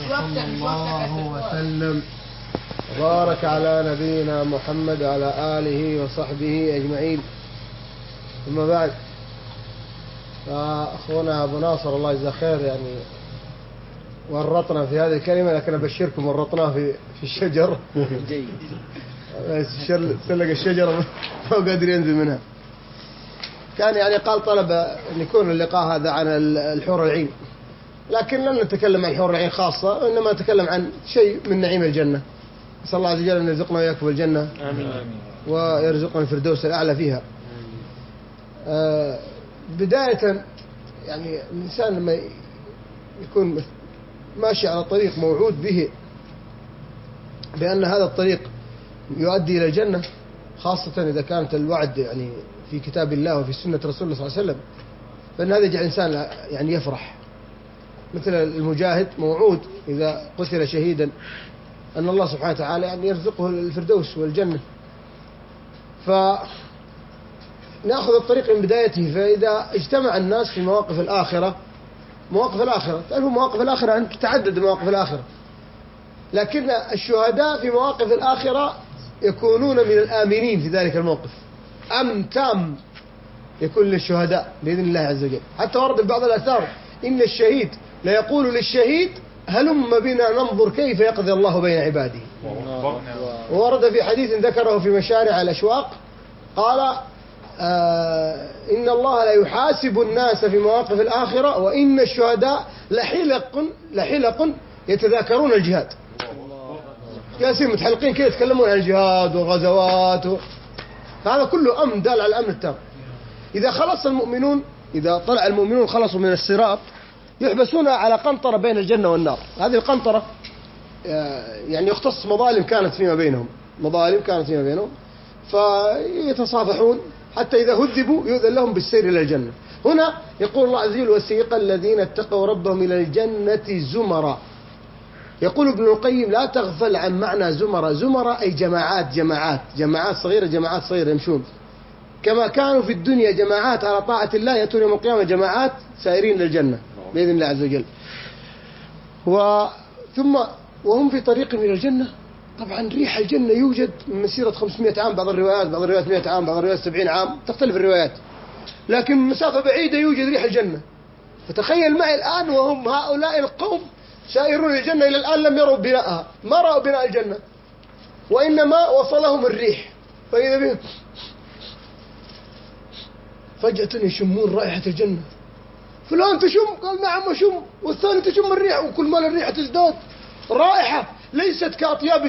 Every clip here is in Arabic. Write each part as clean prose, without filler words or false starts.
صلى الله وسلم وبارك على نبينا محمد وعلى آله وصحبه أجمعين. ثم بعد، فأخونا أبو ناصر الله يجزاه خير يعني ورطنا في هذه الكلمة، لكن أبشركم ورطناه في الشجر. جيد. سلق الشجرة ما قادر ينزل منها. كان يعني قال طلب أن يكون اللقاء هذا عن الحور العين، لكن لن نتكلم عن الحور العين خاصة، إنما نتكلم عن شيء من نعيم الجنة. نسأل الله عز وجل أن يرزقنا وإياكم الجنة. آمين. ويرزقنا الفردوس الأعلى فيها. بداية يعني الإنسان لما يكون ماشي على طريق موعود به بأن هذا الطريق يؤدي إلى الجنة، خاصة إذا كانت الوعد يعني في كتاب الله وفي سنة رسول الله صلى الله عليه وسلم، فإن هذا يجعل الإنسان يعني يفرح. مثل المجاهد موعود إذا قتل شهيدا أن الله سبحانه وتعالى يعني يرزقه الفردوس والجنة. فنأخذ الطريق من بدايته. فإذا اجتمع الناس في مواقف الآخرة، تعرفوا مواقف الآخرة أن تتعدد مواقف الآخرة، لكن الشهداء في مواقف الآخرة يكونون من الآمنين في ذلك الموقف. أمن تام يكون للشهداء بإذن الله عز وجل. حتى ورد في بعض الآثار إن الشهيد لا يقول للشهيد هلم بنا ننظر كيف يقضي الله بين عباده. وورد في حديث ذكره في مشارع الأشواق قال إن الله لا يحاسب الناس في مواقف الآخرة وإن الشهداء لحلق يتذاكرون الجهاد. جالسين متحلقين كده يتكلمون عن الجهاد والغزوات فهذا كله أمن دال على الأمن التام. إذا طلع المؤمنون خلصوا من الصراط يحبسون على قنطرة بين الجنة والنار. هذه القنطرة يعني يختص مظالم كانت فيما بينهم، فيتصافحون حتى إذا هذبوا يؤذن لهم بالسير إلى الجنة. هنا يقول الله عز وجل وسيق الذين اتقوا ربهم إلى الجنة زمرا. يقول ابن القيم لا تغفل عن معنى زمرا أي جماعات صغيرة يمشون كما كانوا في الدنيا جماعات على طاعة الله، يأتون يوم القيامة جماعات سائرين للجنة بإذن الله عز وجل. ثم وهم في طريق إلى الجنة، طبعا ريح الجنة يوجد من مسيرة 500 عام، بعض الروايات 100 عام، بعض الروايات 70 عام، تختلف الروايات، لكن من مسافة بعيدة يوجد ريح الجنة. فتخيل معي الآن وهم هؤلاء القوم سائرون الجنة إلى الآن لم يروا بناءها، ما رأوا بناء الجنة، وإنما وصلهم الريح. فإذا بهم فجأة يشمون رائحة الجنة. فلان تشم؟ قال نعم أشم. والثاني تشم الريح، وكل ما الريحة تزداد رائحة ليست كأطياب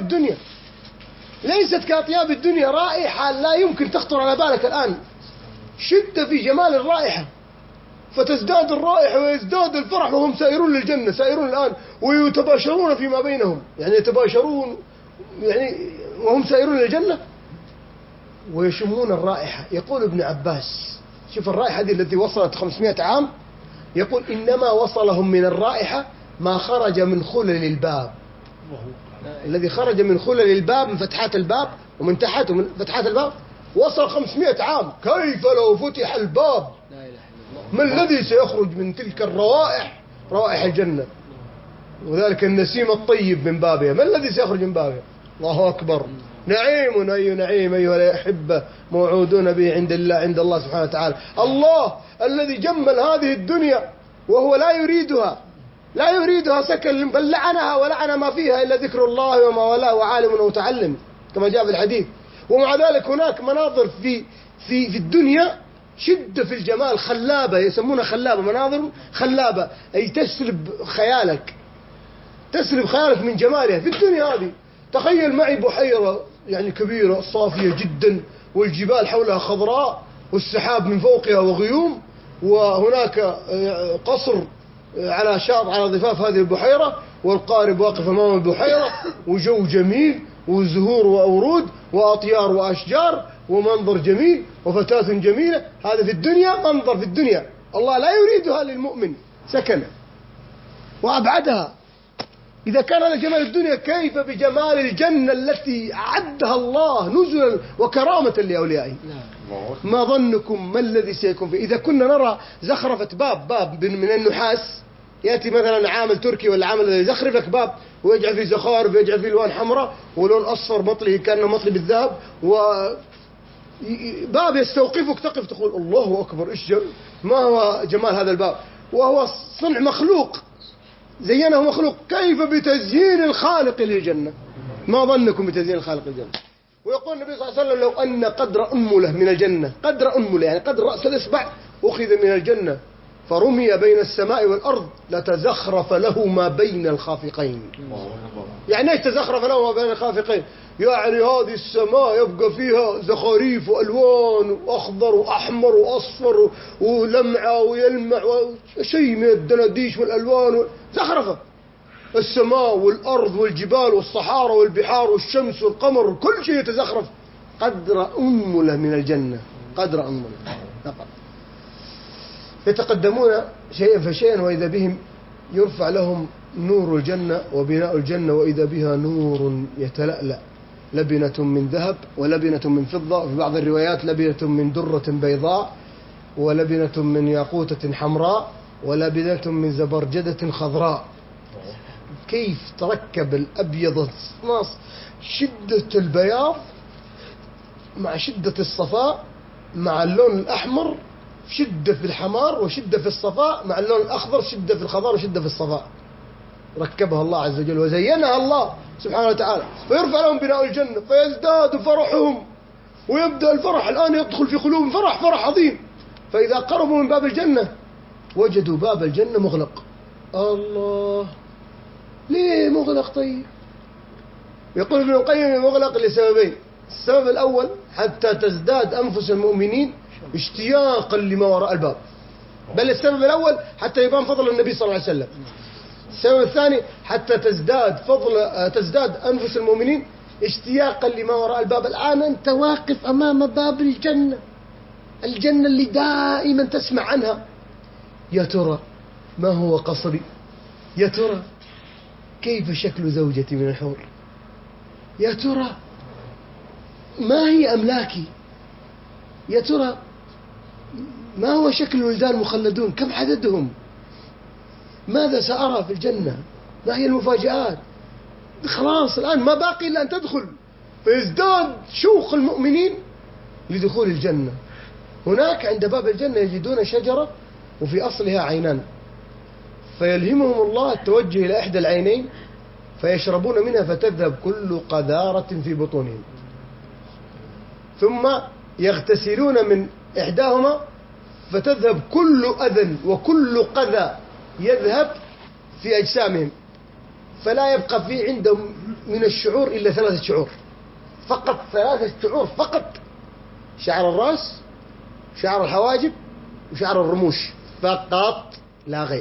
الدنيا، رائحة لا يمكن تخطر على بالك الآن، شدة في جمال الرائحة، فتزداد الرائحة ويزداد الفرح وهم سائرون للجنة، سائرون الآن ويتباشرون فيما بينهم، يعني يتباشرون يعني وهم سائرون للجنة ويشمون الرائحة. يقول ابن عباس شوف الرائحة دي التي وصلت 500 عام، يقول إنما وصلهم من الرائحة ما خرج من خلل الباب، الذي خرج من خلل الباب من فتحات الباب ومن تحت ومن فتحات الباب وصل 500 عام. كيف لو فتح الباب؟ ما الذي سيخرج من تلك الروائح؟ روائح الجنة، وذلك النسيم الطيب من بابها. ما الذي سيخرج من بابها؟ الله أكبر. نعيم أي نعيم أيها الأحبة موعودون به عند الله سبحانه وتعالى. الله الذي جمل هذه الدنيا وهو لا يريدها سكن، بل لعنها ولعن ما فيها إلا ذكر الله وما والاه وعالم ومتعلم كما جاء في الحديث. ومع ذلك هناك مناظر في الدنيا شدة في الجمال خلابة، يسمونها خلابة، مناظر خلابة أي تسلب خيالك من جمالها في الدنيا هذه. تخيل معي بحيرة يعني كبيرة صافية جدا والجبال حولها خضراء والسحاب من فوقها وغيوم، وهناك قصر على شاطئ على ضفاف هذه البحيرة، والقارب واقف أمام البحيرة، وجو جميل وزهور وأورود وأطيار وأشجار ومنظر جميل وفتاة جميلة. هذا في الدنيا منظر في الدنيا، الله لا يريدها للمؤمن سكن وأبعدها. إذا كان هذا جمال الدنيا كيف بجمال الجنة التي أعدها الله نزلا وكرامة لأوليائه؟ ما ظنكم ما الذي سيكون فيه؟ إذا كنا نرى زخرفة باب من النحاس يأتي مثلا عامل تركي ولا عامل يزخرف لك باب ويجعل فيه زخارف ويجعل فيه ألوان حمراء ولون أصفر مطلي كأنه مطلي بالذهب، وباب يستوقفك تقف تقول الله أكبر، ما هو جمال هذا الباب، وهو صنع مخلوق زينه مخلوق. كيف بتزيين الخالق للجنة؟ ما ظنكم بتزيين الخالق للجنة؟ ويقول النبي صلى الله عليه وسلم لو أن قدر أنملة من الجنة، قدر أنملة يعني قدر رأس الإصبع، أخذ من الجنة فرمي بين السماء والأرض لتزخرف له ما بين الخافقين. يعني ايش تزخرف له ما بين الخافقين؟ يعني هذه السماء يبقى فيها زخاريف وألوان وأخضر وأحمر وأصفر ولمعة ويلمع وشيء من الدناديش والألوان زخرفة. السماء والأرض والجبال والصحارى والبحار والشمس والقمر كل شيء يتزخرف. قدر أنملة من الجنة، قدر أنملة فقط. يتقدمون شيئا فشيئا وإذا بهم يرفع لهم نور الجنة وبناء الجنة وإذا بها نور يتلألأ، لبنة من ذهب ولبنة من فضة، في بعض الروايات لبنة من درة بيضاء ولبنة من ياقوتة حمراء ولبنة من زبرجدة خضراء. كيف تركب الأبيض الناس، شدة البياض مع شدة الصفاء مع اللون الأحمر، شدة في الحمار وشدة في الصفاء مع اللون الأخضر، شدة في الخضار وشدة في الصفاء. ركبها الله عز وجل وزينها الله سبحانه وتعالى، فيرفع لهم بناء الجنة فيزداد فرحهم، ويبدأ الفرح الآن يدخل في قلوبهم فرح عظيم. فإذا قربوا من باب الجنة وجدوا باب الجنة مغلق. الله، ليه مغلق؟ طيب يقول ابن القيم مغلق لسببين. السبب الأول حتى تزداد أنفس المؤمنين اشتياقا لما وراء الباب، بل السبب الأول حتى يبان فضل النبي صلى الله عليه وسلم. السبب الثاني حتى تزداد أنفس المؤمنين اشتياقا لما وراء الباب. الآن أنت واقف أمام باب الجنة، الجنة اللي دائما تسمع عنها. يا ترى ما هو قصري؟ يا ترى كيف شكل زوجتي من الحور؟ يا ترى ما هي أملاكي؟ يا ترى ما هو شكل الولدان المخلدون؟ كم عددهم؟ ماذا سأرى في الجنة؟ ما هي المفاجآت؟ خلاص الآن ما باقي إلا أن تدخل، فيزداد شوق المؤمنين لدخول الجنة. هناك عند باب الجنة يجدون شجرة وفي أصلها عينان، فيلهمهم الله التوجه إلى إحدى العينين فيشربون منها فتذهب كل قذارة في بطونهم، ثم يغتسلون من إحداهما فتذهب كل أذى وكل قذى يذهب في أجسامهم، فلا يبقى في عندهم من الشعور إلا 3 شعور فقط، 3 شعور فقط: شعر الرأس، شعر الحواجب، وشعر الرموش فقط لا غير.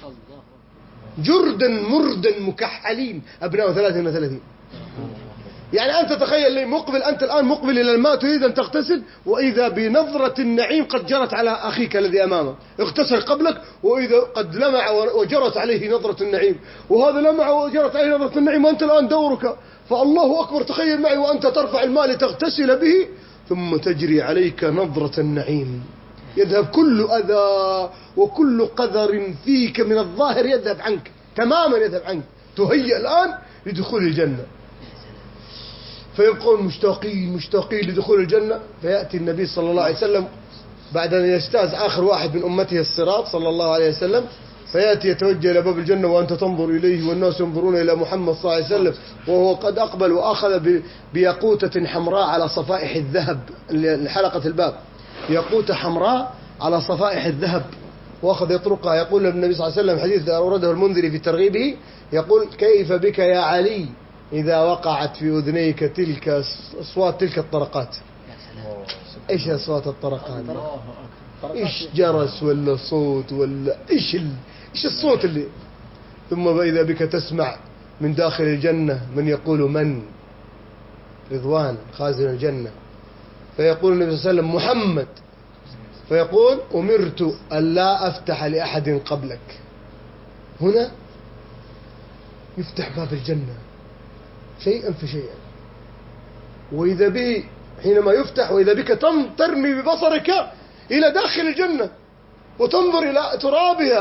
جردا مردا مكحلين أبناء 33. يعني أنت تخيل لي مقبل، أنت الآن مقبل إلى الماء تريد أن تغتسل، وإذا بنظرة النعيم قد جرت على أخيك الذي أمامك، اغتسل قبلك وإذا قد لمع وجرت عليه نظرة النعيم، وهذا لمع وجرت عليه نظرة النعيم، وأنت الآن دورك. فالله أكبر، تخيل معي وأنت ترفع الماء لتغتسل به ثم تجري عليك نظرة النعيم، يذهب كل أذى وكل قذر فيك من الظاهر يذهب عنك تماما، يذهب عنك، تهيأ الآن لدخول الجنة. فيبقون مشتاقين لدخول الجنة. فيأتي النبي صلى الله عليه وسلم بعد أن يجتاز آخر واحد من أمته الصراط صلى الله عليه وسلم، فيأتي يتوجه إلى باب الجنة وأنت تنظر إليه والناس ينظرون إلى محمد صلى الله عليه وسلم وهو قد أقبل وأخذ بياقوتة حمراء على صفائح الذهب، لحلقة الباب ياقوتة حمراء على صفائح الذهب، وأخذ يطرقها. يقول النبي صلى الله عليه وسلم حديث أورده المنذري في ترغيبه، يقول: كيف بك يا علي إذا وقعت في أذنيك تلك أصوات تلك الطرقات. إيش أصوات الطرقات؟ إيش جرس ولا صوت ولا إيش الصوت اللي. ثم إذا بك تسمع من داخل الجنة من يقول: من؟ رضوان خازن الجنة. فيقول النبي صلى الله عليه وسلم: محمد. فيقول: أمرت أن لا أفتح لأحد قبلك. هنا يفتح باب الجنة شيئا فشيئا، وإذا به حينما يفتح وإذا بك ترمي ببصرك إلى داخل الجنة وتنظر إلى ترابها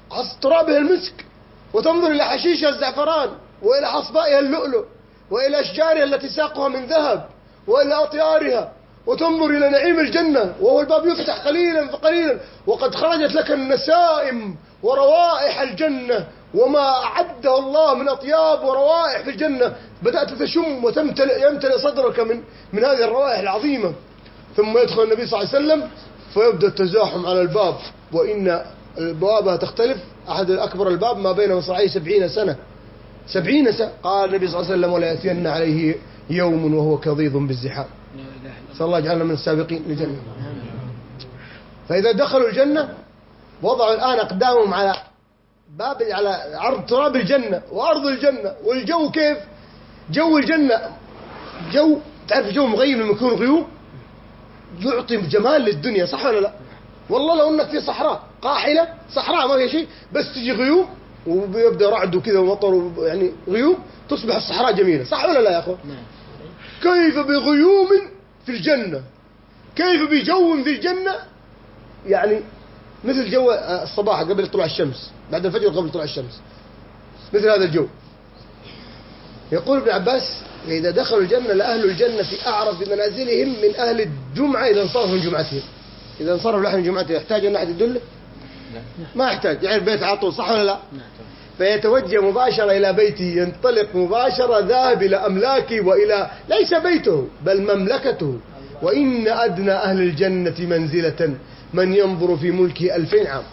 ترابها المسك، وتنظر إلى حشيشها الزعفران، وإلى حصبائها اللؤلؤ، وإلى أشجارها التي ساقها من ذهب، وإلى أطيارها، وتنظر إلى نعيم الجنة وهو الباب يفتح قليلا فقليلا، وقد خرجت لك النسائم وروائح الجنة وما أعده الله من أطياب وروائح في الجنة، بدأت تشم يمتلئ صدرك من هذه الروائح العظيمة. ثم يدخل النبي صلى الله عليه وسلم فيبدأ التزاحم على الباب، وإن البوابة تختلف، أحد الأكبر الباب ما بين مصراعيه 70 سنة. 70 سنة. قال النبي صلى الله عليه وسلم: ولا يأتين عليه يوم وهو كظيظ بالزحام. صلى الله يجعلنا من السابقين للجنة. فإذا دخلوا الجنة وضعوا الآن أقدامهم على عرض تراب الجنة وأرض الجنة، والجو كيف؟ جو الجنة جو، تعرف جو مغيم لما يكون غيوم يعطي جمال للدنيا، صح ولا لا؟ والله لو انك في صحراء قاحلة، صحراء ما في شيء، بس تجي غيوم وبيبدأ رعد وكذا ومطر، يعني غيوم تصبح الصحراء جميلة، صح ولا لا يا أخوة؟ كيف بغيوم في الجنة، كيف بجو في الجنة، يعني مثل جو الصباح قبل طلوع الشمس، بعد الفجر قبل طلوع الشمس، مثل هذا الجو. يقول ابن عباس: إذا دخلوا الجنة لأهل الجنة في أعرف بمنازلهم من أهل الجمعة إذا انصرفوا من جمعتهم. إذا انصرفوا لأهل جمعتهم يحتاج أن أحد يدله؟ ما يحتاج، يعني البيت على طول، صح ولا لا؟ فيتوجه مباشرة إلى بيته، ينطلق مباشرة ذاهب إلى أملاكه وإلى ليس بيته بل مملكته. وإن أدنى أهل الجنة منزلة من ينظر في ملكه 2000 عام.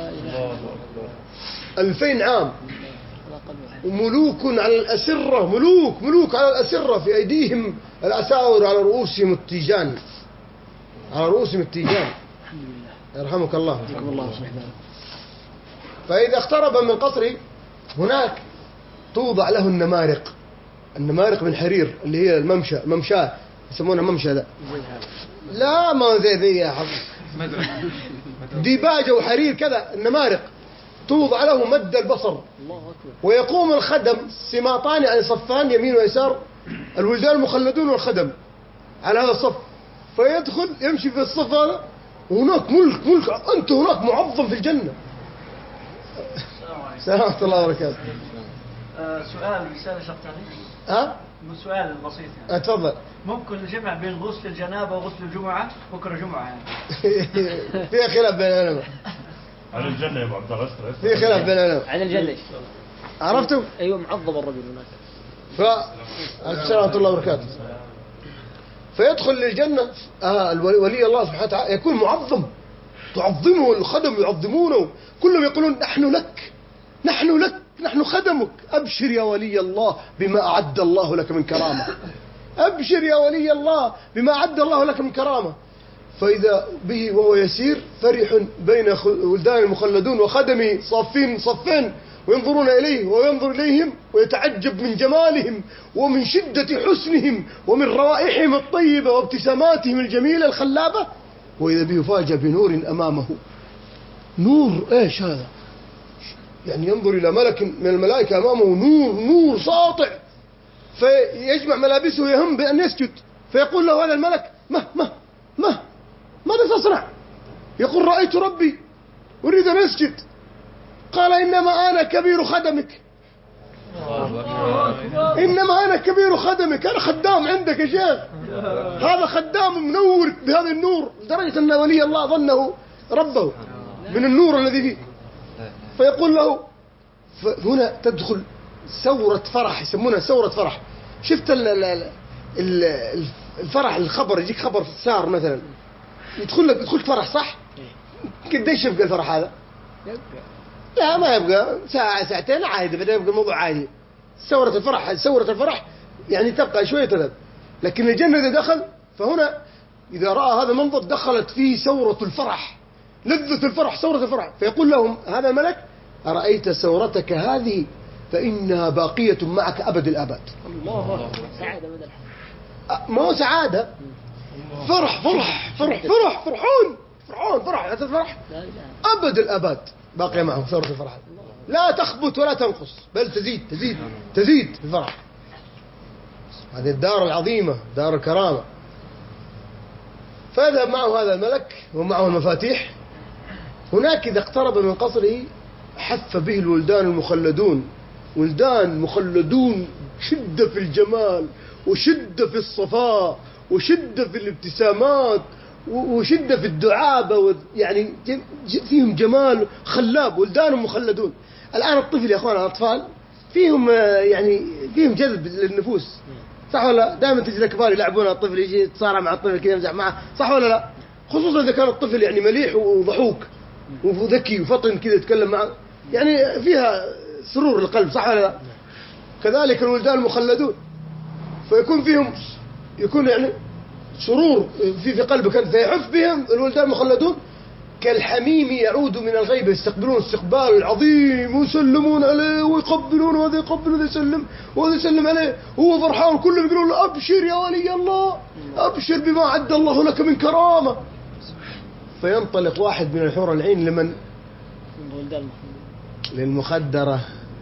2000 عام. وملوك على الأسرة، ملوك على الأسرة، في أيديهم الأساور، على رؤوسهم التيجان، على رؤوسهم التيجان. يرحمك الله. فإذا اقترب من قصره هناك توضع له النمارق من حرير، اللي هي الممشى يسمونها ممشى. لا ما زي يا حظ ديباجة وحرير كذا، النمارق توضع له مد البصر. ويقوم الخدم سماطان، يعني صفان يمين ويسار، الولدان المخلدون والخدم على هذا الصف، فيدخل يمشي في الصف هذا، وهناك ملك أنت هناك معظم في الجنة. سلامة الله وبركاته. سؤال رسالة شخصية. ها؟ سؤال بسيط يعني. اتفضل. ممكن الجمع بين غسل الجنابة وغسل الجمعة؟ بكرة جمعة يعني. فيها خلاف بين العلماء. عن الجنة يا ابو عبد الله. في خلاف بين العلماء. عن الجنة. عرفتم؟ ايوه معظم الرجل هناك. سلامة الله وبركاته. فيدخل للجنة ولي الله سبحانه وتعالى يكون معظم، تعظمه الخدم، يعظمونه، كلهم يقولون: نحن خدمك، أبشر يا ولي الله بما أعد الله لك من كرامة، أبشر يا ولي الله بما أعد الله لك من كرامة. فإذا به وهو يسير فرح بين ولدان المخلدون وخدمه صفين وينظرون إليه وينظر إليهم ويتعجب من جمالهم ومن شدة حسنهم ومن روائحهم الطيبة وابتساماتهم الجميلة الخلابة. وإذا به يفاجأ بنور أمامه. نور إيش هذا؟ يعني ينظر إلى ملك من الملائكة أمامه، نور ساطع، فيجمع ملابسه يهم بأن يسجد، فيقول له هذا الملك: ماذا تصنع؟ يقول: رأيت ربي أريد أن أسجد. قال: إنما أنا كبير خدمك، إنما أنا كبير خدمك، أنا خدام عندك يا شيخ. هذا خدام منور بهذا النور لدرجة أن ولي الله ظنه ربه من النور الذي فيه. فيقول له، هنا تدخل ثورة فرح، يسمونها ثورة فرح. شفت الفرح، الخبر يجيك خبر سار مثلا، يدخلك فرح، صح؟ قديش يبقى الفرح هذا؟ لا ما يبقى ساعة ساعتين عادي، بدأ يبقى الموضوع عادي. ثورة الفرح يعني تبقى شوية تلد. لكن الجنة إذا دخل، فهنا إذا رأى هذا المنظر دخلت فيه ثورة الفرح، لذة الفرح، ثورة الفرح. فيقول لهم هذا الملك: أرأيت ثورتك هذه فإنها باقية معك أبد الآباد. الله سعادة بدل ما هو سعادة، فرح هذا الفرح أبد الآباد باقية معهم. ثورة الفرح لا تخبت ولا تنقص، بل تزيد الفرح. هذه الدار العظيمة، دار الكرامة. فيذهب معه هذا الملك ومعه المفاتيح. هناك إذا اقترب من قصره حف به الولدان المخلدون، ولدان مخلدون، شدة في الجمال وشدة في الصفاء وشدة في الابتسامات وشدة في الدعابة، يعني فيهم جمال خلاب، ولدان مخلدون. الآن الطفل يا أخوان، الأطفال فيهم يعني فيهم جذب للنفوس، صح ولا لا؟ دائما تجي الكبار يلعبون الطفل، يجي يتصارع مع الطفل كذا يمزح معه، صح ولا لا؟ خصوصا إذا كان الطفل يعني مليح وضحوك وذكي وفطن كذا يتكلم معه، يعني فيها سرور القلب، صح ولا لا؟ كذلك الولدان المخلدون، فيكون فيهم يكون يعني سرور في قلبك أنت، فيحف بهم الولدان المخلدون كالحميم يعود من الغيبة، يستقبلون استقبال العظيم ويسلمون عليه ويقبلون، وهذا يقبل وهذا يسلم وهذا يسلم عليه، وهو فرحان، كلهم يقولون له أبشر يا ولي الله، أبشر بما عد الله لك من كرامة. فينطلق واحد من الحور العين لمن؟ للمخدرة.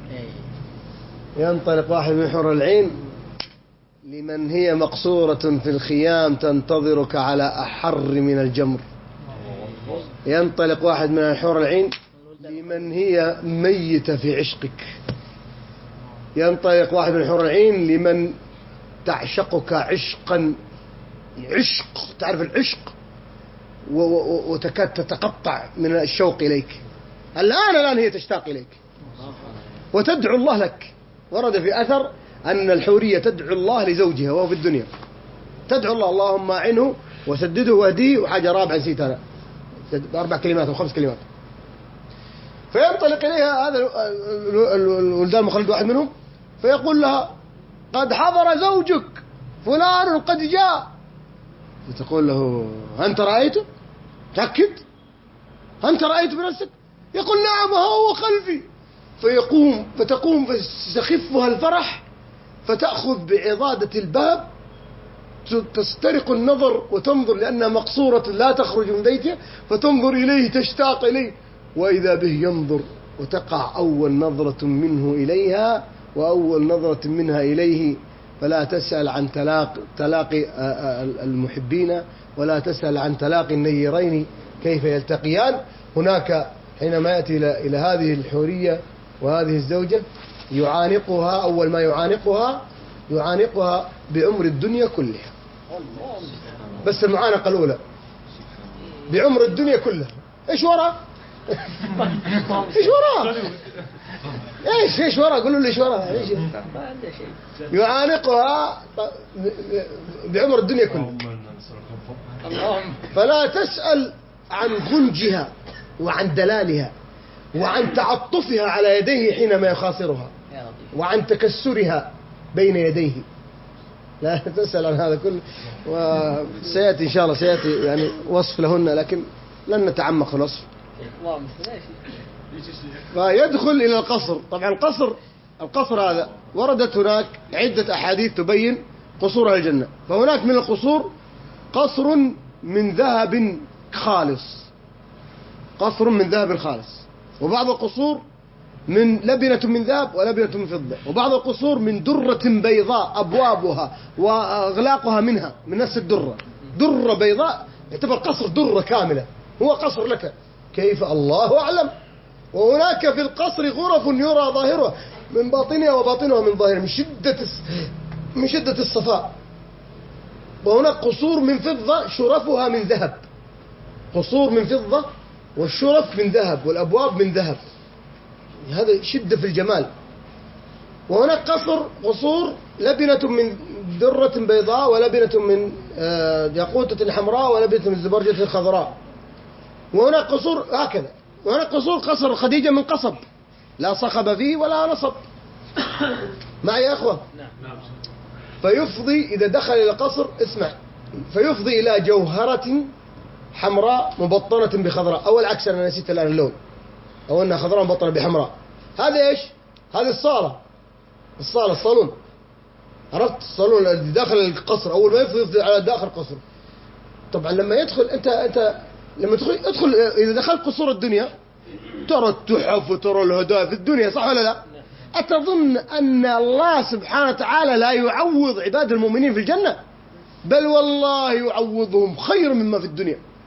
ينطلق واحد من الحور العين لمن هي مقصورة في الخيام تنتظرك على أحر من الجمر. ينطلق واحد من الحور العين لمن هي ميتة في عشقك. ينطلق واحد من الحور العين لمن تعشقك عشقا، عشق، تعرف العشق، وتكاد تتقطع من الشوق إليك. الآن هي تشتاق إليك وتدعو الله لك. ورد في أثر أن الحورية تدعو الله لزوجها وهو في الدنيا، تدعو الله اللهم أعنه وسدده واهديه، وحاجة رابعة نسيت أنا، 4 كلمات أو 5 كلمات. فينطلق إليها هذا الولدان المخلد واحد منهم فيقول لها قد حضر زوجك فلان قد جاء. فتقول له أنت رأيته؟ تأكد؟ أنت رأيت بنفسك؟ يقول نعم هو خلفي. فتقوم فيستخفها الفرح، فتأخذ بعضادة الباب، تسترق النظر وتنظر لأنها مقصورة لا تخرج من بيتها، فتنظر إليه تشتاق إليه، وإذا به ينظر، وتقع أول نظرة منه إليها وأول نظرة منها إليه. فلا تسأل عن تلاقي المحبين، ولا تسأل عن تلاقي النيرين كيف يلتقيان. هناك حينما يأتي إلى هذه الحورية وهذه الزوجة يعانقها، أول ما يعانقها بعمر الدنيا كلها، بس المعانقة الأولى بعمر الدنيا كلها. إيش وراء؟ إيش وراء؟ إيش وراء؟ قولوا لي إيش وراء؟ يعانقها بعمر الدنيا كلها. فلا تسأل عن غنجها وعن دلالها وعن تعطفها على يديه حينما يخاصرها وعن تكسرها بين يديه، لا تسأل عن هذا كله. وسيأتي إن شاء الله سيأتي يعني وصف لهن، لكن لن نتعمق في الوصف. فيدخل إلى القصر. طبعا القصر هذا وردت هناك عدة أحاديث تبين قصور الجنة. فهناك من القصور قصر من ذهب خالص، قصر من ذهب خالص، وبعض القصور من لبنة من ذهب ولبنة من فضة، وبعض القصور من درة بيضاء أبوابها وأغلاقها منها من نفس الدرة، درة بيضاء، يعتبر قصر درة كاملة، هو قصر لك كيف الله أعلم. وهناك في القصر غرف يرى ظاهرها من باطنها وباطنها من ظاهرها من شدة الصفاء. وهناك قصور من فضة شرفها من ذهب، قصور من فضة والشرف من ذهب والأبواب من ذهب، هذا شدة في الجمال. وهناك قصور لبنة من درة بيضاء ولبنة من ياقوتة حمراء ولبنة من زبرجة خضراء. وهناك قصور هكذا. وهناك قصر خديجة من قصب لا صخب فيه ولا نصب. معي يا أخوة؟ فيفضي إذا دخل إلى قصر، اسمع، فيفضي إلى جوهرة حمراء مبطنة بخضراء، أو العكس، أنا نسيت الآن اللون، أو أنها خضراء مبطنة بحمراء. هذا إيش؟ هذه الصالون، عرفت؟ الصالون الذي داخل القصر. أول ما يفضي على داخل القصر. طبعا لما يدخل أنت لما ادخل إذا دخلت قصور الدنيا ترى التحف وترى الهدايا في الدنيا، صح ولا لا؟ أتظن أن الله سبحانه وتعالى لا يعوض عباد المؤمنين في الجنة؟ بل والله يعوضهم خير مما في الدنيا.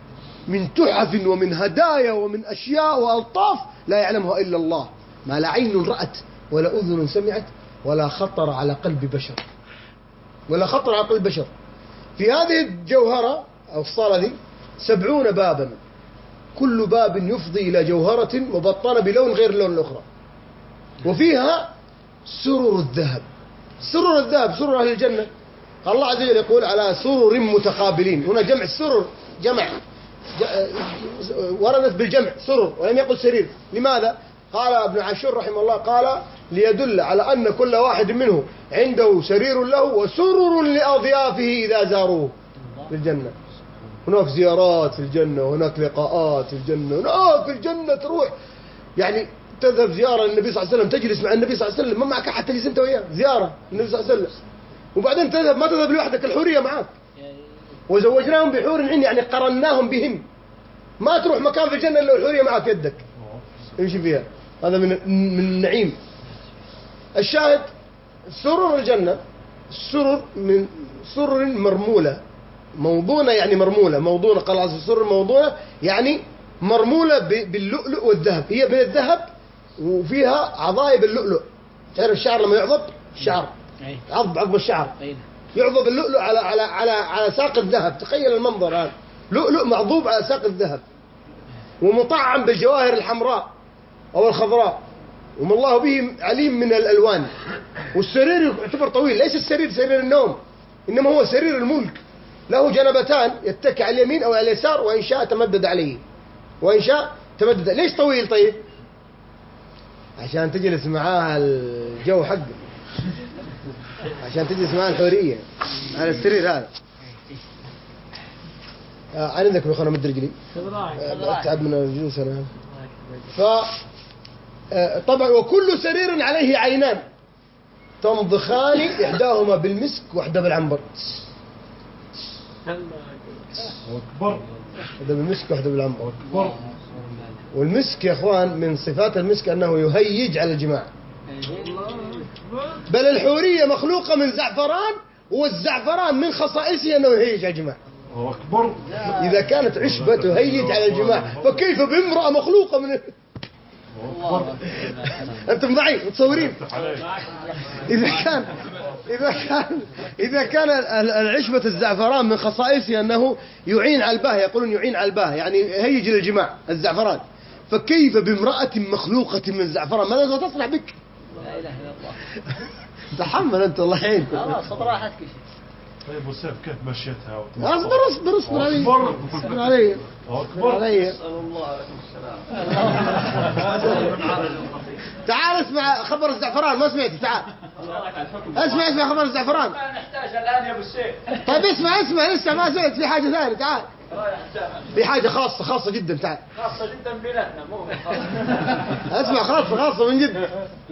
من تحف ومن هدايا ومن أشياء وألطاف لا يعلمها إلا الله، ما لا عين رأت ولا أذن سمعت ولا خطر على قلب بشر، ولا خطر على قلب بشر. في هذه الجوهرة أو الصالة دي 70 بابا، كل باب يفضي إلى جوهرة مبطنة بلون غير اللون الأخرى، وفيها سرر الذهب. سرر الذهب سرر أهل الجنة. الله عز وجل يقول على سرر متقابلين، هنا جمع السرر، جمع وردت بالجمع سرر ولم يقل سرير. لماذا؟ قال ابن عاشور رحمه الله قال ليدل على أن كل واحد منه عنده سرير له وسرر لأضيافه إذا زاروه في الجنة. هناك زيارات في الجنة، وهناك لقاءات في الجنة، هناك في الجنة تروح يعني تذهب زيارة للنبي صلى الله عليه وسلم، تجلس مع النبي صلى الله عليه وسلم، ما معك أحد تجلس أنت وياه، زيارة للنبي صلى الله عليه وسلم. وبعدين تذهب، ما تذهب لوحدك، الحورية معك. وزوجناهم بحور عين، يعني قرناهم بهم. ما تروح مكان في الجنة إلا الحورية معك يدك امشي فيها. هذا من النعيم. الشاهد سرر الجنة، السرر من سرر مرمولة، موضونة يعني مرمولة، موضونة قال عز وجل سرر موضونة يعني مرمولة باللؤلؤ والذهب. هي من الذهب وفيها عضائب اللؤلؤ. تعرف الشعر لما يعضب الشعر، عضب الشعر يعضب اللؤلؤ على ساق الذهب. تخيل المنظر هذا، لؤلؤ معضوب على ساق الذهب ومطعم بالجواهر الحمراء أو الخضراء، وما الله به عليم من الألوان. والسرير يعتبر طويل، ليس السرير سرير النوم، إنما هو سرير الملك، له جنبتان يتكي على اليمين أو على اليسار، وإن شاء تمدد عليه وإن شاء تمدد. ليش طويل؟ طيب عشان تجلس معاها الجو حقه، عشان تجلس معاها الحورية على السرير هذا. عندك بخنا مد رجلي تعب من الجلوس أنا. طبعا وكل سرير عليه عينان تنضخان، إحداهما بالمسك وإحدى بالعنبر. أكبر. إحدى بالمسك وإحدى بالعنبر. أكبر. والمسك يا أخوان من صفات المسك أنه يهيج على الجماع. بل الحورية مخلوقة من زعفران، والزعفران من خصائصه أنه يهيج على الجماع. أكبر. إذا كانت عشبة تهيج على الجماع فكيف بامرأة مخلوقة من أنتم معي متصورين؟ إذا كان العشبة الزعفران من خصائصه أنه يعين على الباه، يقولون يعين على الباه يعني يهيج للجماع الزعفران، فكيف بامرأة مخلوقة من زعفران؟ ماذا ستصنع بك؟ لا إله إلا الله. تحمل أنت الله يعينك. خلاص راحت كل شيء. طيب وسيف كيف مشيتها؟ اصبر علي. اصبر علي. نسأل الله لكم السلام. تعال اسمع خبر الزعفران، ما سمعت؟ تعال اسمع خبر الزعفران. ما نحتاج الآن يا أبو السيف. طيب اسمع لسه ما سمعت، في حاجة ثانية. تعال في حاجة خاصة جدا. تعال خاصة جدا بيناتنا مو اسمع خاصة من جد.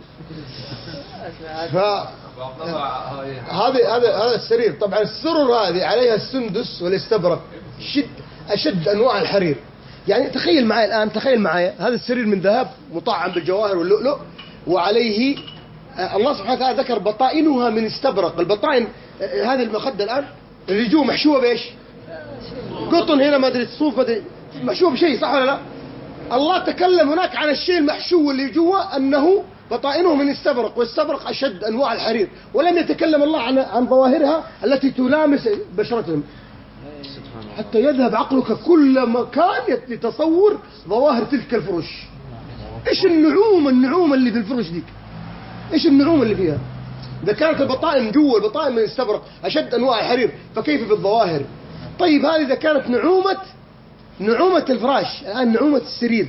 هذا السرير. طبعا السرر هذه عليها السندس والاستبرق، أشد أنواع الحرير. يعني تخيل معي الآن، تخيل معي هذا السرير من ذهب مطعم بالجواهر واللؤلؤ، وعليه الله سبحانه وتعالى ذكر بطائنها من استبرق. البطائن هذه المخدة الآن اللي جوا محشوة بإيش؟ قطن هنا ما أدري صوف ما أدري محشوة بشيء، صح ولا لا؟ الله تكلم هناك عن الشيء المحشو اللي جوا أنه بطائنه من استبرق، واستبرق أشد أنواع الحرير، ولم يتكلم الله عن ظواهرها التي تلامس بشرتهم، حتى يذهب عقلك كل مكان لتصور ظواهر تلك الفرش. إيش النعوم اللي في الفرش ديك؟ إيش النعوم اللي فيها؟ إذا كانت البطائن جوا، البطائن من استبرق أشد أنواع الحرير، فكيف بالظواهر؟ طيب هذه إذا كانت نعومة الفراش، الآن نعومة السرير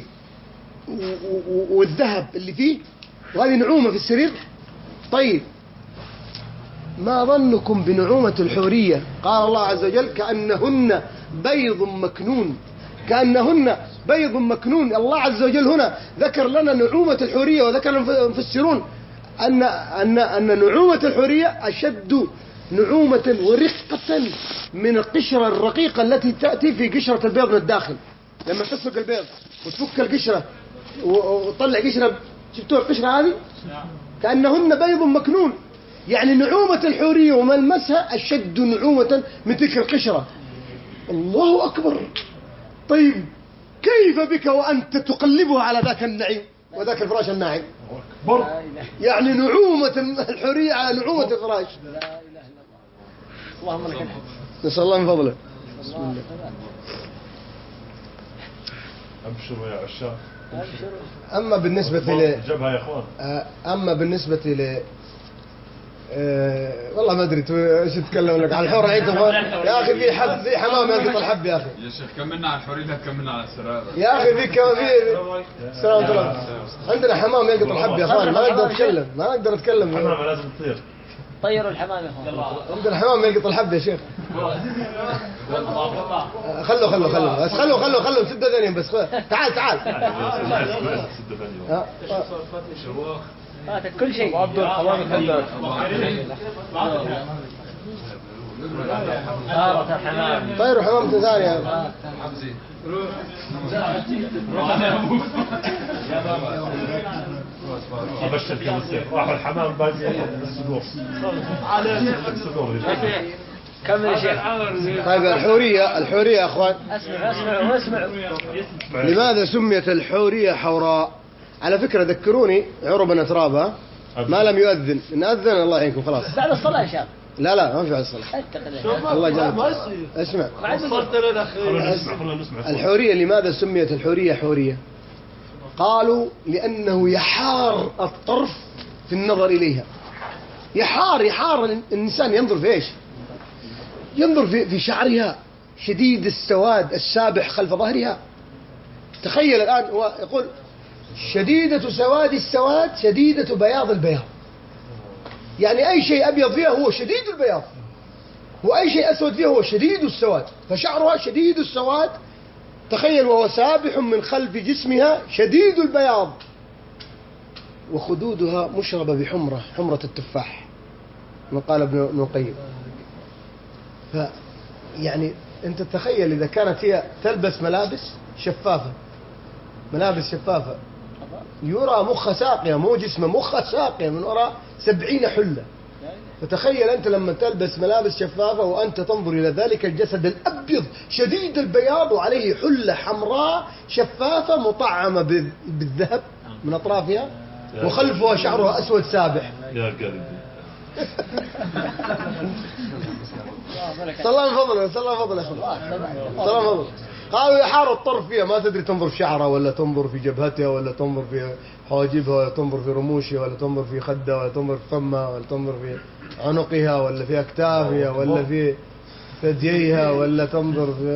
والذهب اللي فيه، وهذه نعومة في السرير. طيب ما ظنكم بنعومة الحورية؟ قال الله عز وجل كأنهن بيض مكنون. كأنهن بيض مكنون. الله عز وجل هنا ذكر لنا نعومة الحورية، وذكر المفسرون أن نعومة الحورية أشد نعومة ورقة من القشرة الرقيقة التي تأتي في قشرة البيض من الداخل. لما تسلق البيض وتفك القشرة وتطلع قشرة، شفتوا القشرة هذه؟ كأنهن بيض مكنون، يعني نعومة الحورية وملمسها أشد نعومة من تلك القشرة. الله أكبر. طيب كيف بك وأنت تقلبها على ذاك النعيم وذاك الفراش الناعم؟ أكبر. لا إله يعني نعومة الحرية على نعومة الفراش. لا إله إلا الله. اللهم لك الحمد. نسأل الله من فضله. بسم الله. أبشروا يا عشاق. أبشروا. أما بالنسبة ل جبهة يا إخوان. أما بالنسبة ل والله ما أدري إيش تتكلم لك على الحور عيد يا أخي في حمام يلقط الحب يا أخي. يا شيخ كملنا على الحرية لا تكملنا على السراب. يا أخي في سلام عليكم. عندنا حمام يلقط الحب يا أخوان، ما نقدر نتكلم حمامة لازم تطير. طيروا الحمام يا أخوان. عندنا حمام يلقط الحب يا شيخ. خلوا بس خلوا سد ذنين بس تعال فاتك كل شيء. وعبد الحمام الحداد. طارت الحمام. طيروا حمام ثانية. أبشرك يا مسيح. راح الحمام باقي الصدور. على الصدور. كمل يا شيخ. طيب الحورية يا أخوان، اسمعوا. لماذا سميت الحورية حوراء؟ على فكرة ذكروني عربا أترابها ما لم يؤذن، إن أذن الله يعينكم خلاص. بعد الصلاة يا شيخ. لا ما في على الصلاة. الله يجعلك. اسمع. خلنا نسمع. الحورية لماذا سميت الحورية حورية؟ قالوا لأنه يحار الطرف في النظر إليها. يحار الإنسان ينظر في إيش؟ ينظر في شعرها شديد السواد السابح خلف ظهرها. تخيل الآن هو يقول شديدة سواد السواد شديدة بياض البياض، يعني أي شيء أبيض فيها هو شديد البياض، وأي شيء أسود فيها هو شديد السواد، فشعرها شديد السواد. تخيل وهو سابح من خلف جسمها شديد البياض، وخدودها مشربة بحمرة، حمرة التفاح، ما قال ابن القيم. يعني أنت تخيل إذا كانت هي تلبس ملابس شفافة يرى مخها ساقية، مو جسمها، مخها ساقية من وراء 70 حلة. فتخيل أنت لما تلبس ملابس شفافة وأنت تنظر إلى ذلك الجسد الأبيض شديد البياض وعليه حلة حمراء شفافة مطعمة بالذهب من أطرافها، وخلفها شعرها أسود سابح. يا قلبي. صلى الله عليه وسلم. قالوا يحار الطرف فيها، ما تدري تنظر في شعرها ولا تنظر في جبهتها ولا تنظر في حواجبها ولا تنظر في رموشها ولا تنظر في خدها ولا تنظر في فمها ولا تنظر في عنقها ولا في أكتافها ولا في ثدييها ولا تنظر في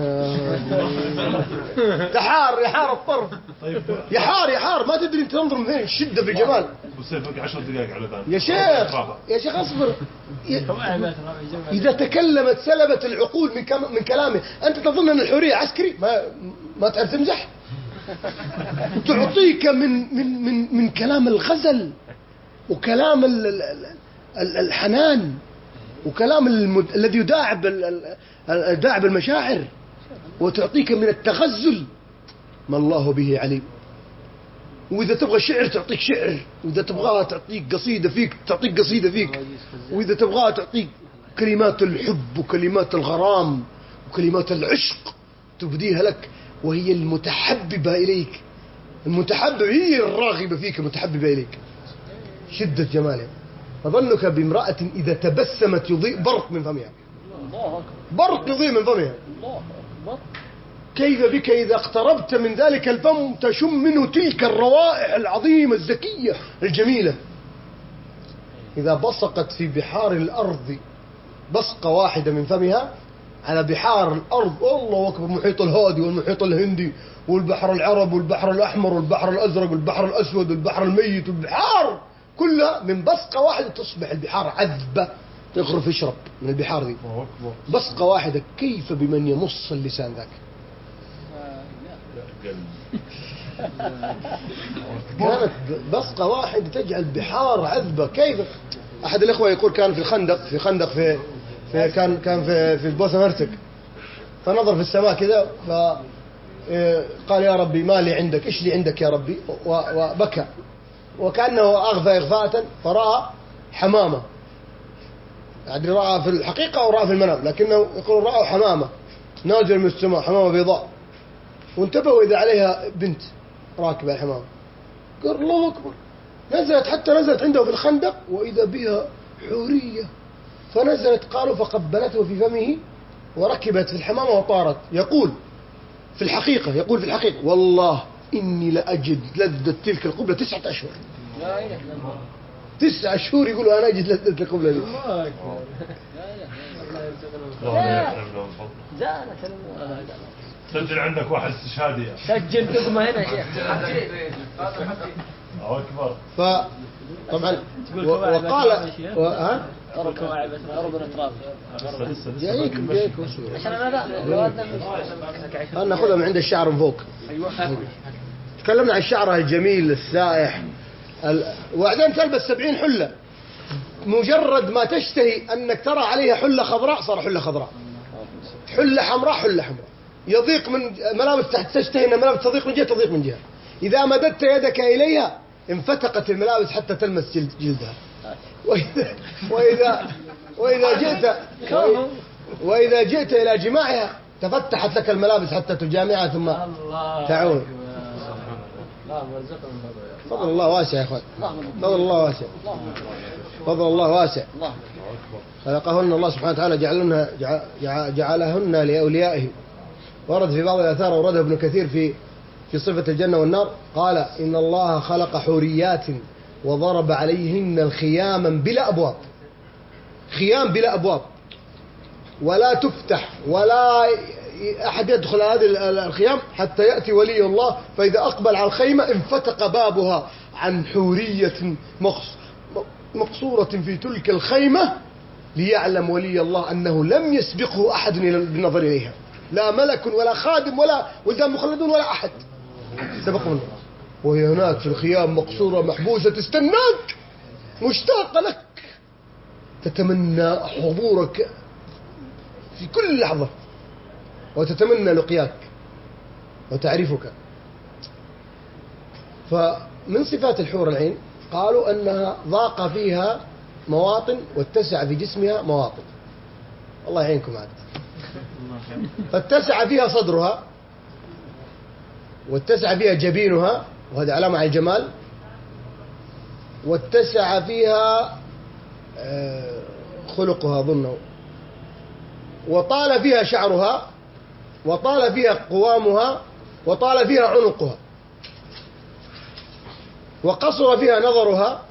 يحار الطرف. يحار ما تدري انت تنظر من فين. الشدة في الجمال. وسيفك 10 دقائق على ذلك. يا شيخ اصبر. إذا تكلمت سلبت العقول من كلامه. أنت تظن أن الحورية عسكري ما تعرف تمزح. تعطيك من كلام الغزل وكلام الحنان وكلام الذي يداعب المشاعر، وتعطيك من التغزل ما الله به عليم. وإذا تبغى شعر تعطيك شعر، وإذا تبغاها تعطيك قصيدة فيك، وإذا تبغاها تعطيك كلمات الحب وكلمات الغرام وكلمات العشق تبديها لك، وهي المتحببة إليك. هي الراغبة فيك، المتحببة إليك. شدة جمالها. فظنك بامرأة إذا تبسمت يضيء برق من فمها. برق يضيء من فمها. كيف بك إذا اقتربت من ذلك الفم تشم منه تلك الروائح العظيمة الزكية الجميلة. إذا بصقت في بحار الأرض بصقة واحدة من فمها على بحار الأرض، الله أكبر، المحيط الهادي والمحيط الهندي والبحر العرب والبحر الأحمر والبحر الأزرق والبحر الأسود والبحر الميت والبحار كلها من بصقة واحدة تصبح البحار عذبة. تغرف يشرب من البحار دي بصقة واحدة. كيف بمن يمص اللسان ذاك؟ كانت بصقة واحدة تجعل البحار عذبة. كيف؟ أحد الإخوة يقول كان في خندق كان في البوسنة هرسك، فنظر في السماء كذا فقال يا ربي ما لي عندك، إيش لي عندك يا ربي؟ وبكى، وكأنه أغفى إغفاءة فرأى حمامة. يعني رأى في الحقيقة ورأى في المنام، لكنه يقول رأى حمامة نازل من السماء، حمامة بيضاء. وانتبهوا إذا عليها بنت راكبة الحمام. قال الله أكبر، نزلت حتى نزلت عنده في الخندق وإذا بها حورية، فنزلت قالوا فقبلته في فمه وركبت في الحمامة وطارت. يقول في الحقيقة والله إني لأجد لذة تلك القبلة 9 أشهر. 9 شهور يقولوا أنا أجد لذة القبلة دي. سجل عندك واحد استشهادي يعني. سجل دقمة هنا شيخ. الله أكبر. فطبعا وقال ها كواعب ربنا تراب. جايكم عشان أنا لا ناخذها من عند الشعر من فوق. تكلمنا عن شعرها الجميل السائح وبعدين تلبس 70 حلة. مجرد ما تشتهي أنك ترى عليها حلة خضراء صار حلة خضراء، حلة حمراء. يضيق من ملابس تحت، تشتهي أن الملابس تضيق من جهة تضيق من جهة. إذا مددت يدك إليها انفتقت الملابس حتى تلمس جلدها. وإذا جئت إلى جماعها تفتحت لك الملابس حتى تجامعها ثم تعود. فضل الله واسع يا أخوان، فضل الله واسع. خلقهن الله سبحانه وتعالى جعلهن لأوليائه. ورد في بعض الآثار وردها ابن كثير في صفة الجنة والنار، قال إن الله خلق حوريات وضرب عليهن الخياما بلا أبواب، خيام بلا أبواب ولا تفتح ولا أحد يدخل هذه الخيام حتى يأتي ولي الله، فإذا أقبل على الخيمة انفتق بابها عن حورية مقصورة في تلك الخيمة، ليعلم ولي الله أنه لم يسبقه أحد بالنظر إليها، لا ملك ولا خادم ولا ولدان مخلدون ولا أحد سبقهم. وهي هناك في الخيام مقصورة محبوسة تستناك مشتاقة لك، تتمنى حضورك في كل لحظة وتتمنى لقياك وتعرفك. فمن صفات الحور العين قالوا أنها ضاق فيها مواطن واتسع في جسمها مواطن. الله يعينكم عاد. فاتسع فيها صدرها واتسع فيها جبينها، وهذا علامة على الجمال. واتسع فيها خلقها ظنه، وطال فيها شعرها، وطال فيها قوامها، وطال فيها عنقها، وقصر فيها نظرها.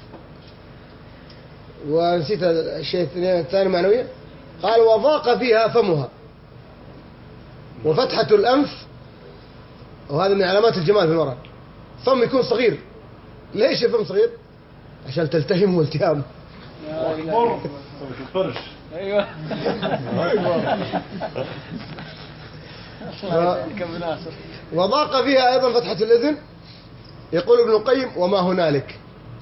ونسيت الشيء الثاني معنويا، قال وضاق فيها فمها وفتحة الأنف، وهذا من علامات الجمال في المرأة. فم يكون صغير. ليش الفم صغير؟ عشان تلتهم والتهام. أكبر فرش. أيوة. وضاق فيها أيضا فتحة الأذن. يقول ابن القيم وما هنالك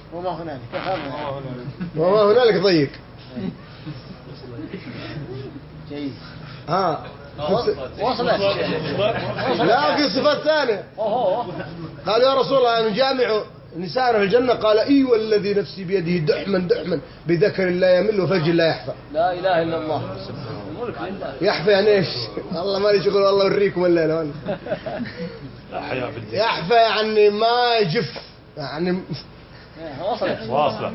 ضيق. جيد. وصلت. لا في صفات ثانية. قال يا رسول الله نجامع نساءنا في الجنة، قال اي والذي نفسي بيده دحما بذكر لا يمل وفرج لا يحفى. لا اله الا الله. الملك لله. يحفى يعني ايش؟ الله ما لي شغل، والله اوريكم الليله. يحفى يعني ما يجف يعني. واصلة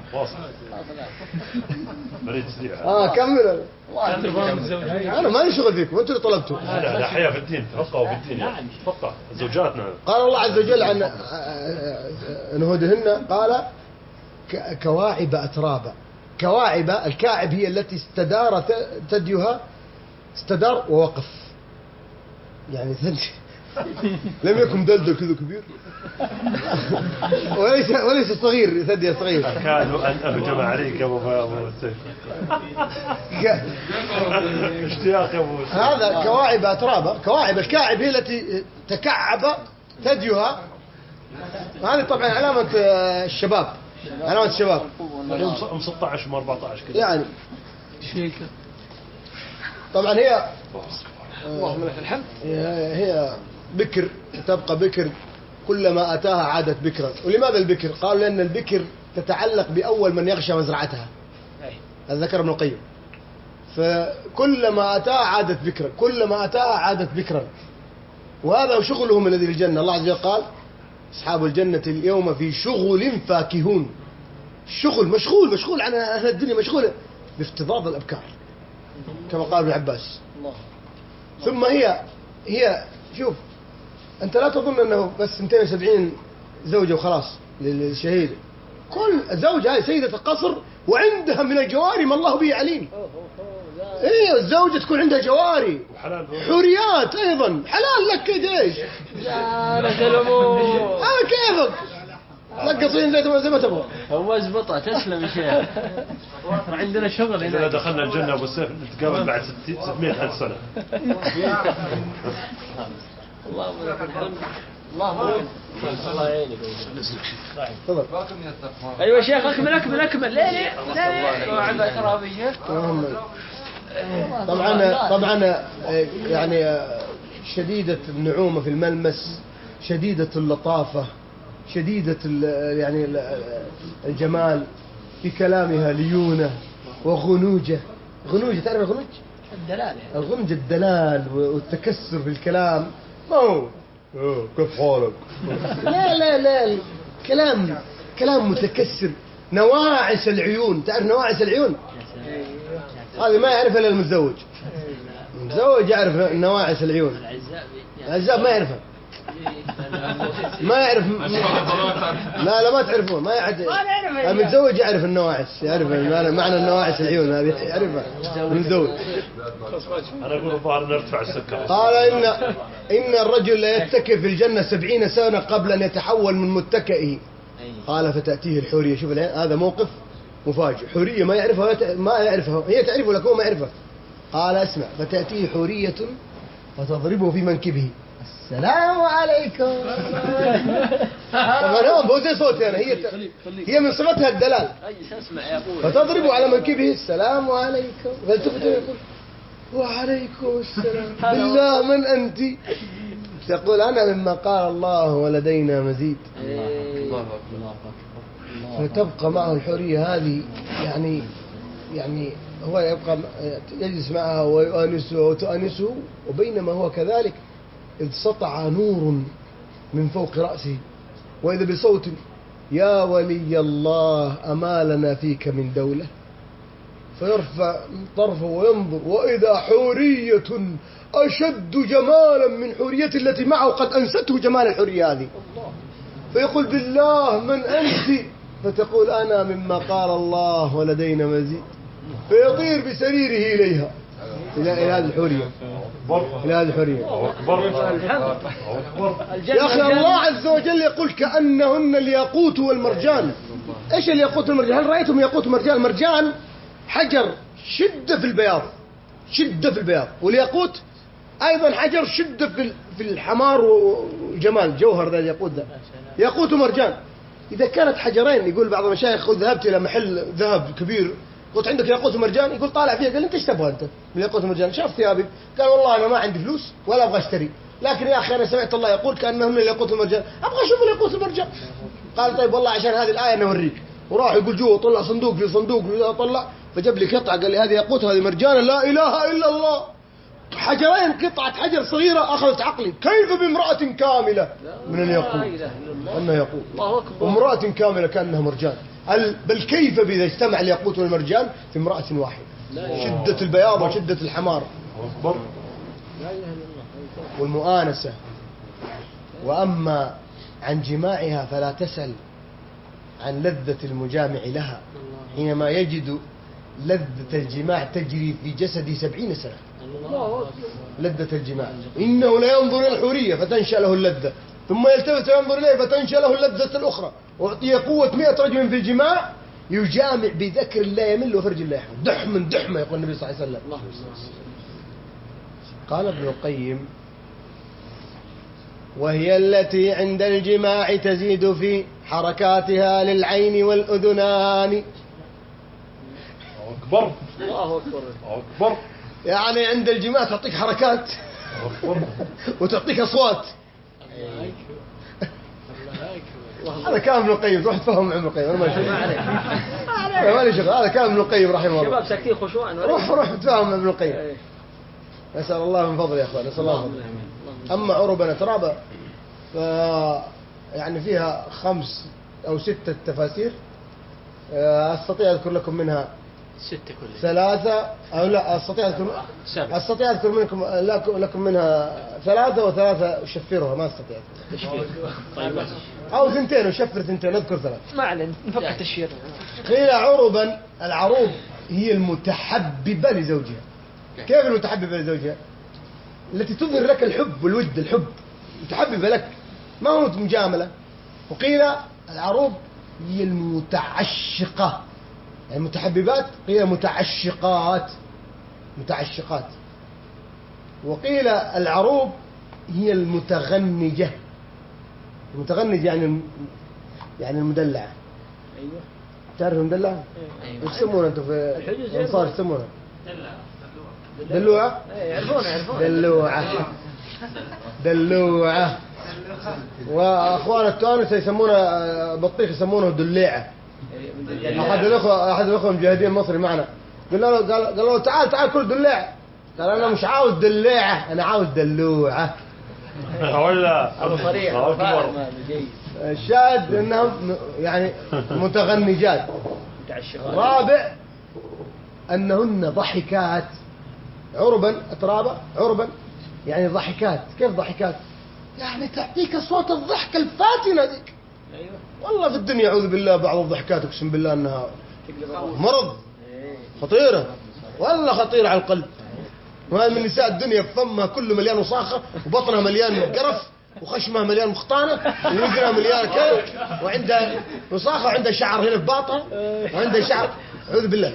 بريد تسريع. كمل. انا ما لي شغل فيكم، انتم اللي طلبتوا. لا حياة في الدين، تفقهوا في الدين يعني. تفقه زوجاتنا. قال الله عز وجل عن نهودهن قال كواعب أترابا. كواعب، الكاعب هي التي استدار ثديها، استدار ووقف يعني لم يكن دلدل كذا كبير وليس صغير، ثدي صغير. كانوا أن أهجم عليك يا أبو سيف. اشتياق يا أبو سيف. هذا كواعب أترابا. كواعب الكاعب هي التي تكعب ثديها. هذه طبعا علامة الشباب، علامة الشباب. ام 16 ام 14 كذا يعني. طبعا هي اللهم لك الحمد. هي بكر، تبقى بكر كلما أتاها عادت بكرا. ولماذا البكر؟ قال لأن البكر تتعلق بأول من يغشى مزرعتها. هذا ذكر ابن القيم. فكلما أتاها عادت بكرا، كلما أتاها عادت بكرا. وهذا شغلهم الذي في الجنة. الله عز وجل قال أصحاب الجنة اليوم في شغل فاكهون. الشغل مشغول عن أهل الدنيا، مشغول بافتضاض الأبكار كما قال ابن عباس. ثم هي شوف، أنت لا تظن أنه بس 270 زوجة وخلاص للشهيد. كل زوجة هاي سيدة القصر وعندها من الجواري ما الله به عليم. ايه الزوجة تكون عندها جواري حوريات ايضا حلال لك ايش يا رجل الامور كيفك لقصين زي ما تبغى. هو زبطة. تسلم يا شيخ. عندنا شغل إذا هنا. دخلنا الجنة أبو سيف نتقابل بعد 600 ألف سنة. اللهم لك الحمد. الله يعينك. تفضل. ايوه يا شيخ اكمل. ليه وعندك خرابيه. طبعا يعني شديدة النعومة في الملمس، شديدة اللطافة، شديدة يعني الجمال في كلامها، ليونة وغنوجة. تعرف الغنوج؟ الدلال. الغنج الدلال والتكسر في الكلام. ما هو كيف حالك؟ لا كلام متكسر. نواعس العيون. تعرف نواعس العيون؟ هذه ما يعرفها الا المتزوج. المتزوج يعرف نواعس العيون. العزاب ما يعرفها. ما يعرف. لا ما تعرفون. ما يعرف. المتزوج يعرف النواعس، يعرف معنى النواعس العيون هذه يعرفها المتزوج. أنا أقول الظاهر نرتفع السكر. قال إن الرجل لا يتكئ في الجنة 70 سنة قبل أن يتحول من متكئه. قال فتأتيه الحورية. شوف الآن هذا موقف مفاجئ. حورية ما يعرفها هي تعرفه لكن هو ما يعرفها. قال اسمع فتأتيه حورية فتضربه في منكبه. السلام عليكم. طبعا هو زي صوتي أنا. هي من صفتها الدلال. فتضربه على منكبه. السلام عليكم. فالتفت يقول وعليكم السلام. بالله من أنت؟ تقول أنا مما قال الله ولدينا مزيد. فتبقى معه الحورية هذه يعني هو يبقى يجلس معها ويؤانسه وتؤانسه. وبينما هو كذلك إذ سطع نور من فوق رأسه وإذا بصوت يا ولي الله أما لنا فيك من دولة. فيرفع طرفه وينظر وإذا حورية أشد جمالا من حورية التي معه قد أنسته جمال الحورية هذه. فيقول بالله من أنت؟ فتقول أنا مما قال الله ولدينا مزيد. فيطير بسريره إليها إلى هذه الحورية. إلى هذه الحورية. يا أخي الله عز وجل يقول كأنهن الياقوت والمرجان. إيش الياقوت والمرجان؟ هل رأيتم ياقوت ومرجان؟ المرجان حجر شدة في البياض والياقوت أيضا حجر شدة في الحمار وجمال جوهر ذا الياقوت ذا. ياقوت ومرجان إذا كانت حجرين. يقول بعض المشايخ ذهبت إلى محل ذهب كبير قلت عندك ياقوت ومرجان؟ يقول طالع فيها. قال انت ايش تبغى انت من ياقوت ومرجان؟ شاف ثيابي. قال والله انا ما عندي فلوس ولا ابغى اشتري، لكن يا اخي انا سمعت الله يقول كانهن الياقوت والمرجان ابغى اشوف الياقوت والمرجان. قال طيب والله عشان هذه الايه انا اوريك. وراح يقول جوا طلع صندوق في صندوق طلع فجاب لي قطعه قال لي هذه ياقوت هذه مرجان. لا اله الا الله. حجرين قطعه حجر صغيره اخذت عقلي. كيف بامراه كامله من الياقوت انها ياقوت وامراه كامله كانها مرجان. بل كيف إذا اجتمع الياقوت والمرجان في امرأة واحدة. شدة البياض وشدة الحمار والمؤانسة. وأما عن جماعها فلا تسأل عن لذة المجامع لها حينما يجد لذة الجماع تجري في جسدي 70 سنة. لذة الجماع. إنه لا ينظر إلى الحورية فتنشأ له اللذة ثم يلتفت وينظر إليه فتنشأ له اللذة الأخرى وأعطيه قوة 100 رجل في الجماع يجامع بذكر لا يمل وفرج لا يحمل. دحم دحمة يقول النبي صلى الله عليه وسلم. قال ابن القيم وهي التي عند الجماع تزيد في حركاتها للعين والأذنان. أكبر. الله أكبر. يعني عند الجماع تعطيك حركات وتعطيك أصوات. هذا كلام ابن القيم. روح تفهم ابن القيم. ما لي شغل. هذا كلام ابن القيم رحمه الله. شباب ساكتين خشوعا. روح تفهم ابن القيم. نسأل الله من فضله يا اخوان. نسأل الله من فضله. أما عربا أترابا يعني فيها 5 أو 6 تفاسير، أستطيع أذكر لكم منها 6 كلها 3 أو لا أستطيع أذكر لكم منها 3 و3 أشفرها ما أستطيع. طيب أو 2 أشفر 2 أذكر 3. ما علينا نفك التشفير. قيل عربا العروب هي المتحببة لزوجها. كيف المتحببة لزوجها؟ التي تظهر لك الحب والود، الحب متحببة لك ما هو مجاملة. وقيل العروب هي المتعشقة، يعني المتحببات قيل متعشقات. وقيل العروب هي المتغنجة. المتغنجة يعني المدلعة. ايوه تعرف المدلعة؟ ايوه ايش يسمونها انتم في الانصار؟ ايش يسمونها؟ دلوعة. يعرفونها دلوعة. واخوان التوانسة يسمونها بطيخ، يسمونه دليعة. احد الاخوه المجاهدين المصري معنا قال له تعال كل دليعة. قال انا مش عاوز دليعة، انا عاوز دلوعة. ولا ابو صريح الشاهد انهم يعني متغنجات. رابع انهن ضحكات. عربا أترابا، عربا يعني ضحكات. كيف ضحكات؟ يعني تعطيك صوت الضحك الفاتنة ذيك. ايوه والله في الدنيا أعوذ بالله بعض الضحكات أقسم بالله أنها مرض، خطيرة والله، خطيرة على القلب. وهذا من نساء الدنيا فمها كله مليان وصاخة، وبطنها مليان قرف، وخشمها مليان مخطانة، ووجهها مليان كذا، وعندها وصاخة، وعندها شعر هنا في باطها، وعندها شعر أعوذ بالله.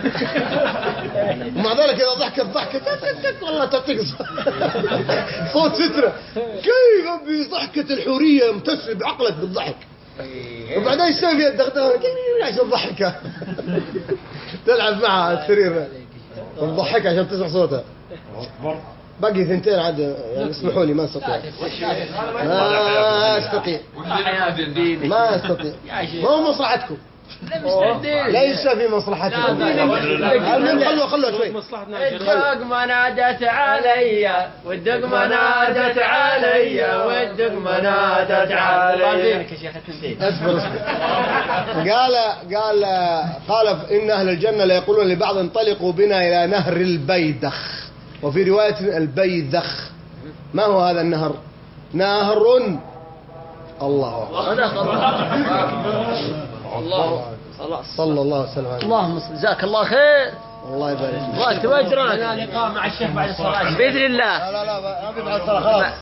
ومع ذلك إذا ضحكت والله تعطيك صوت سترة. كيف بضحكة الحورية يمتس بعقلك بالضحك، وبعدين يسوي فيها الدغدغة عشان ضحكة تلعب معها على السرير وتضحكها عشان تسمع صوتها. باقي 2 عاد يعني اسمحوا لي ما استطيع ما استطيع. ما هو مصلحتكم، ليس في مصلحتكم. خلوا شوي. الدقمة نادت علي والدقمة نادت علي والدقمة نادت علي. اصبر. قال إن أهل الجنة ليقولون لبعض انطلقوا بنا إلى نهر البيدخ، وفي رواية البيذخ. ما هو هذا النهر؟ نهر الله صلى الله عليه وسلم. اللهم جزاك الله خير. الله يبارك. الله تبارك. لقاء مع الشيخ بعد الصلاة بإذن الله. لا ما في بعد الصلاة خلاص.